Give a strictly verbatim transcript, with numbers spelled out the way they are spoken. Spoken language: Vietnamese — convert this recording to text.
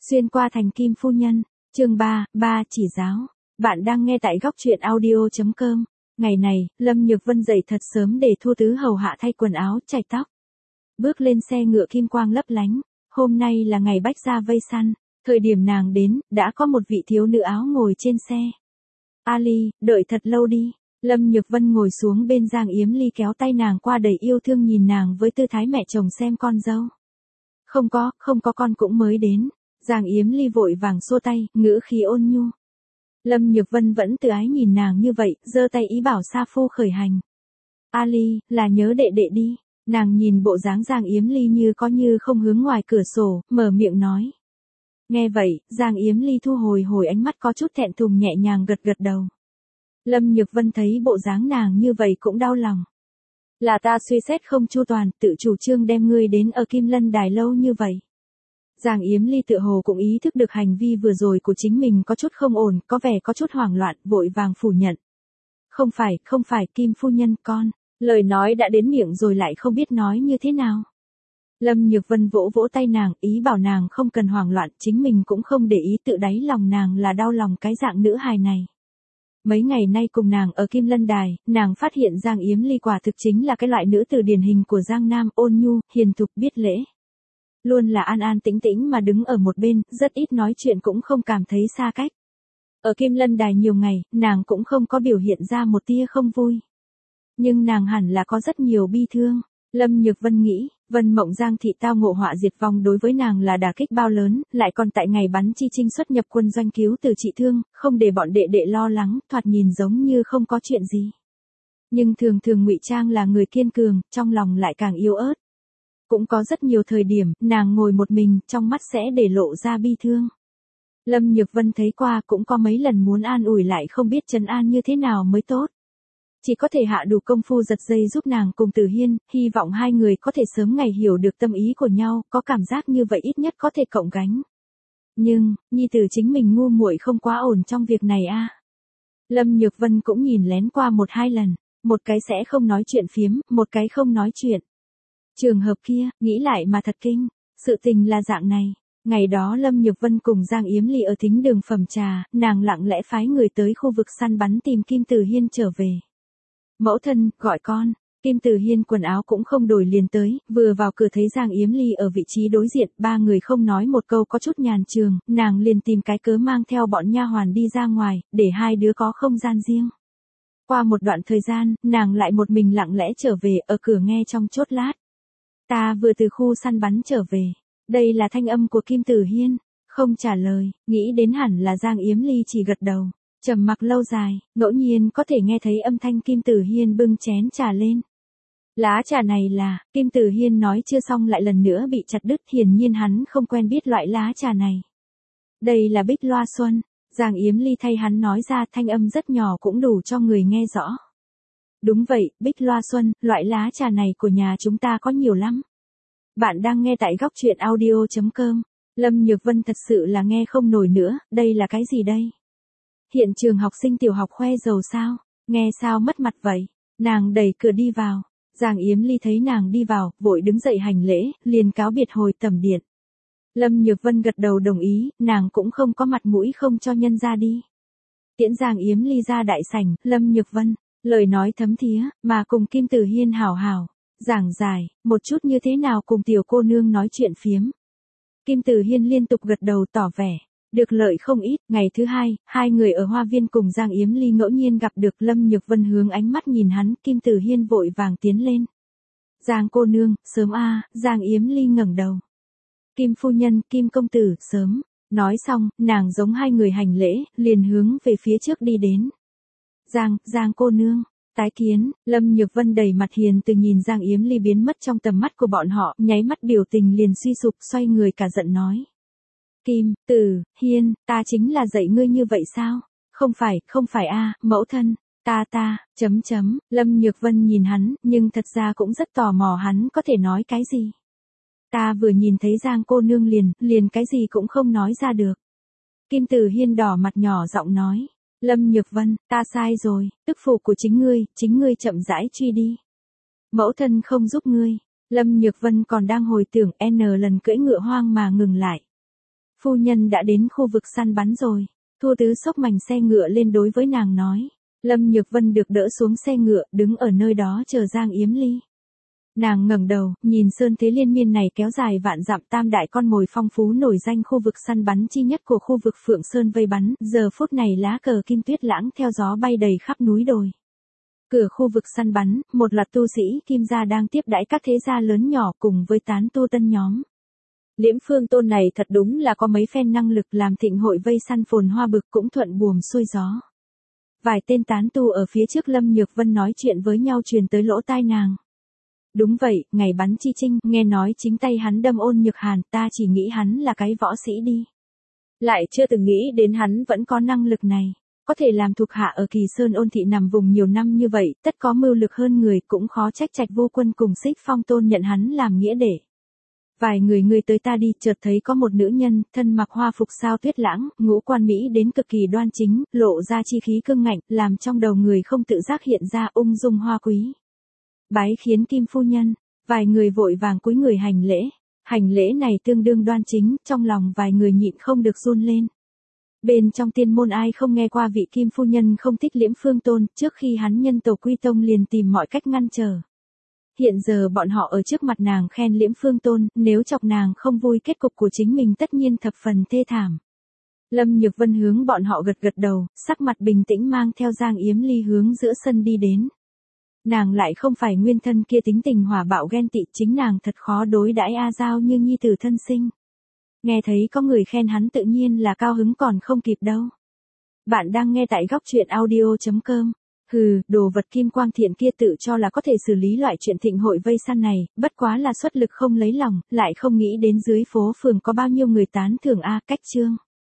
Xuyên qua thành Kim phu nhân, chương ba, ba chỉ giáo. Bạn đang nghe tại góc truyện audio chấm com. Ngày này, Lâm Nhược Vân dậy thật sớm để Thu Tứ hầu hạ thay quần áo, chải tóc. Bước lên xe ngựa kim quang lấp lánh. Hôm nay là ngày bách gia vây săn. Thời điểm nàng đến, đã có một vị thiếu nữ áo ngồi trên xe. Ali, đợi thật lâu đi. Lâm Nhược Vân ngồi xuống bên Giang Yếm Ly kéo tay nàng qua đầy yêu thương nhìn nàng với tư thái mẹ chồng xem con dâu. Không có, không có, con cũng mới đến. Giang Yếm Ly vội vàng xua tay, ngữ khí ôn nhu. Lâm Nhược Vân vẫn từ ái nhìn nàng như vậy, giơ tay ý bảo Sa Phu khởi hành. Ali, là nhớ đệ đệ đi. Nàng nhìn bộ dáng Giang Yếm Ly như có như không hướng ngoài cửa sổ, mở miệng nói. Nghe vậy, Giang Yếm Ly thu hồi hồi ánh mắt có chút thẹn thùng nhẹ nhàng gật gật đầu. Lâm Nhược Vân thấy bộ dáng nàng như vậy cũng đau lòng. Là ta suy xét không chu toàn, tự chủ trương đem ngươi đến ở Kim Lân Đài lâu như vậy. Giang Yếm Ly tựa hồ cũng ý thức được hành vi vừa rồi của chính mình có chút không ổn, có vẻ có chút hoảng loạn, vội vàng phủ nhận. Không phải, không phải, Kim phu nhân, con. Lời nói đã đến miệng rồi lại không biết nói như thế nào. Lâm Nhược Vân vỗ vỗ tay nàng, ý bảo nàng không cần hoảng loạn, chính mình cũng không để ý, tự đáy lòng nàng là đau lòng cái dạng nữ hài này. Mấy ngày nay cùng nàng ở Kim Lân Đài, nàng phát hiện Giang Yếm Ly quả thực chính là cái loại nữ tử điển hình của Giang Nam, ôn nhu, hiền thục, biết lễ. Luôn là an an tĩnh tĩnh mà đứng ở một bên, rất ít nói chuyện cũng không cảm thấy xa cách. Ở Kim Lân Đài nhiều ngày, nàng cũng không có biểu hiện ra một tia không vui. Nhưng nàng hẳn là có rất nhiều bi thương. Lâm Nhược Vân nghĩ, Vân Mộng Giang thị tao ngộ họa diệt vong đối với nàng là đả kích bao lớn, lại còn tại ngày bắn chi chinh xuất nhập quân doanh cứu từ trị thương, không để bọn đệ đệ lo lắng, thoạt nhìn giống như không có chuyện gì. Nhưng thường thường ngụy trang là người kiên cường, trong lòng lại càng yếu ớt. Cũng có rất nhiều thời điểm, nàng ngồi một mình, trong mắt sẽ để lộ ra bi thương. Lâm Nhược Vân thấy qua cũng có mấy lần muốn an ủi lại không biết trấn an như thế nào mới tốt. Chỉ có thể hạ đủ công phu giật dây giúp nàng cùng Từ Hiên, hy vọng hai người có thể sớm ngày hiểu được tâm ý của nhau, có cảm giác như vậy ít nhất có thể cộng gánh. Nhưng, nhi tử chính mình ngu muội không quá ổn trong việc này a. Lâm Nhược Vân cũng nhìn lén qua một hai lần, một cái sẽ không nói chuyện phiếm, một cái không nói chuyện. Trường hợp kia, nghĩ lại mà thật kinh, sự tình là dạng này. Ngày đó Lâm Nhược Vân cùng Giang Yếm Ly ở thính đường phẩm trà, nàng lặng lẽ phái người tới khu vực săn bắn tìm Kim Từ Hiên trở về. Mẫu thân, gọi con. Kim Từ Hiên quần áo cũng không đổi liền tới, vừa vào cửa thấy Giang Yếm Ly ở vị trí đối diện, ba người không nói một câu có chút nhàn trường, nàng liền tìm cái cớ mang theo bọn nha hoàn đi ra ngoài, để hai đứa có không gian riêng. Qua một đoạn thời gian, nàng lại một mình lặng lẽ trở về, ở cửa nghe trong chốt lát. Ta vừa từ khu săn bắn trở về. Đây là thanh âm của Kim Từ Hiên. Không trả lời, nghĩ đến hẳn là Giang Yếm Ly chỉ gật đầu. Trầm mặc lâu dài, ngẫu nhiên có thể nghe thấy âm thanh Kim Từ Hiên bưng chén trà lên. Lá trà này là, Kim Từ Hiên nói chưa xong lại lần nữa bị chặt đứt, hiển nhiên hắn không quen biết loại lá trà này. Đây là Bích Loa Xuân. Giang Yếm Ly thay hắn nói ra, thanh âm rất nhỏ cũng đủ cho người nghe rõ. Đúng vậy, Bích Loa Xuân, loại lá trà này của nhà chúng ta có nhiều lắm. Bạn đang nghe tại góc truyện audio chấm com. Lâm Nhược Vân thật sự là nghe không nổi nữa, đây là cái gì đây? Hiện trường học sinh tiểu học khoe dầu sao? Nghe sao mất mặt vậy? Nàng đẩy cửa đi vào. Giang Yếm Ly thấy nàng đi vào, vội đứng dậy hành lễ, liền cáo biệt hồi tầm điện. Lâm Nhược Vân gật đầu đồng ý, nàng cũng không có mặt mũi không cho nhân ra đi. Tiễn Giang Yếm Ly ra đại sảnh, Lâm Nhược Vân, lời nói thấm thía, mà cùng Kim Từ Hiên hảo hảo, giảng giải, một chút như thế nào cùng tiểu cô nương nói chuyện phiếm. Kim Từ Hiên liên tục gật đầu tỏ vẻ, được lợi không ít. Ngày thứ hai, hai người ở hoa viên cùng Giang Yếm Ly ngẫu nhiên gặp được. Lâm Nhược Vân hướng ánh mắt nhìn hắn, Kim Từ Hiên vội vàng tiến lên. Giang cô nương, sớm a. Giang Yếm Ly ngẩng đầu. Kim phu nhân, Kim công tử, sớm. Nói xong, nàng giống hai người hành lễ, liền hướng về phía trước đi đến. Giang, Giang cô nương. Tái kiến. Lâm Nhược Vân đầy mặt hiền từ nhìn Giang Yếm Ly biến mất trong tầm mắt của bọn họ, nháy mắt biểu tình liền suy sụp, xoay người cả giận nói. Kim, Từ, Hiên, ta chính là dạy ngươi như vậy sao? Không phải, không phải a, mẫu thân, ta ta, chấm chấm. Lâm Nhược Vân nhìn hắn, nhưng thật ra cũng rất tò mò hắn có thể nói cái gì. Ta vừa nhìn thấy Giang cô nương liền, liền cái gì cũng không nói ra được. Kim Từ Hiên đỏ mặt nhỏ giọng nói. Lâm Nhược Vân, ta sai rồi, tức phụ của chính ngươi, chính ngươi chậm rãi truy đi. Mẫu thân không giúp ngươi. Lâm Nhược Vân còn đang hồi tưởng N lần cưỡi ngựa hoang mà ngừng lại. Phu nhân đã đến khu vực săn bắn rồi. Thu Tứ xốc mảnh xe ngựa lên đối với nàng nói. Lâm Nhược Vân được đỡ xuống xe ngựa, đứng ở nơi đó chờ Giang Yếm Ly. Nàng ngẩng đầu, nhìn sơn thế liên miên này kéo dài vạn dặm, tam đại con mồi phong phú nổi danh khu vực săn bắn chi nhất của khu vực Phượng Sơn vây bắn, giờ phút này lá cờ kim tuyết lãng theo gió bay đầy khắp núi đồi. Cửa khu vực săn bắn, một loạt tu sĩ kim gia đang tiếp đãi các thế gia lớn nhỏ cùng với tán tu tân nhóm. Liễm Phương Tôn này thật đúng là có mấy phen năng lực, làm thịnh hội vây săn phồn hoa bực cũng thuận buồm xuôi gió. Vài tên tán tu ở phía trước Lâm Nhược Vân nói chuyện với nhau truyền tới lỗ tai nàng. Đúng vậy, ngày bắn chi chinh, nghe nói chính tay hắn đâm Ôn Nhược Hàn, ta chỉ nghĩ hắn là cái võ sĩ đi. Lại chưa từng nghĩ đến hắn vẫn có năng lực này. Có thể làm thuộc hạ ở Kỳ Sơn Ôn thị nằm vùng nhiều năm như vậy, tất có mưu lực hơn người, cũng khó trách Trạch Vô Quân cùng Xích Phong Tôn nhận hắn làm nghĩa đệ. Vài người người tới ta đi, chợt thấy có một nữ nhân, thân mặc hoa phục sao tuyết lãng, ngũ quan mỹ đến cực kỳ đoan chính, lộ ra chi khí cương ngạnh, làm trong đầu người không tự giác hiện ra ung dung hoa quý. Bái khiến Kim phu nhân, vài người vội vàng cúi người hành lễ. Hành lễ này tương đương đoan chính, trong lòng vài người nhịn không được run lên. Bên trong tiên môn ai không nghe qua vị Kim phu nhân không thích Liễm Phương Tôn, trước khi hắn nhân tổ quy tông liền tìm mọi cách ngăn trở. Hiện giờ bọn họ ở trước mặt nàng khen Liễm Phương Tôn, nếu chọc nàng không vui kết cục của chính mình tất nhiên thập phần thê thảm. Lâm Nhược Vân hướng bọn họ gật gật đầu, sắc mặt bình tĩnh mang theo Giang Yếm Ly hướng giữa sân đi đến. Nàng lại không phải nguyên thân kia tính tình hỏa bạo ghen tị, chính nàng thật khó đối đãi A Giao như nhi tử thân sinh. Nghe thấy có người khen hắn tự nhiên là cao hứng còn không kịp đâu. Bạn đang nghe tại góc truyện audio chấm com. Hừ, đồ vật kim quang thiện kia tự cho là có thể xử lý loại chuyện thịnh hội vây săn này, bất quá là xuất lực không lấy lòng, lại không nghĩ đến dưới phố phường có bao nhiêu người tán thưởng a. Cách chương.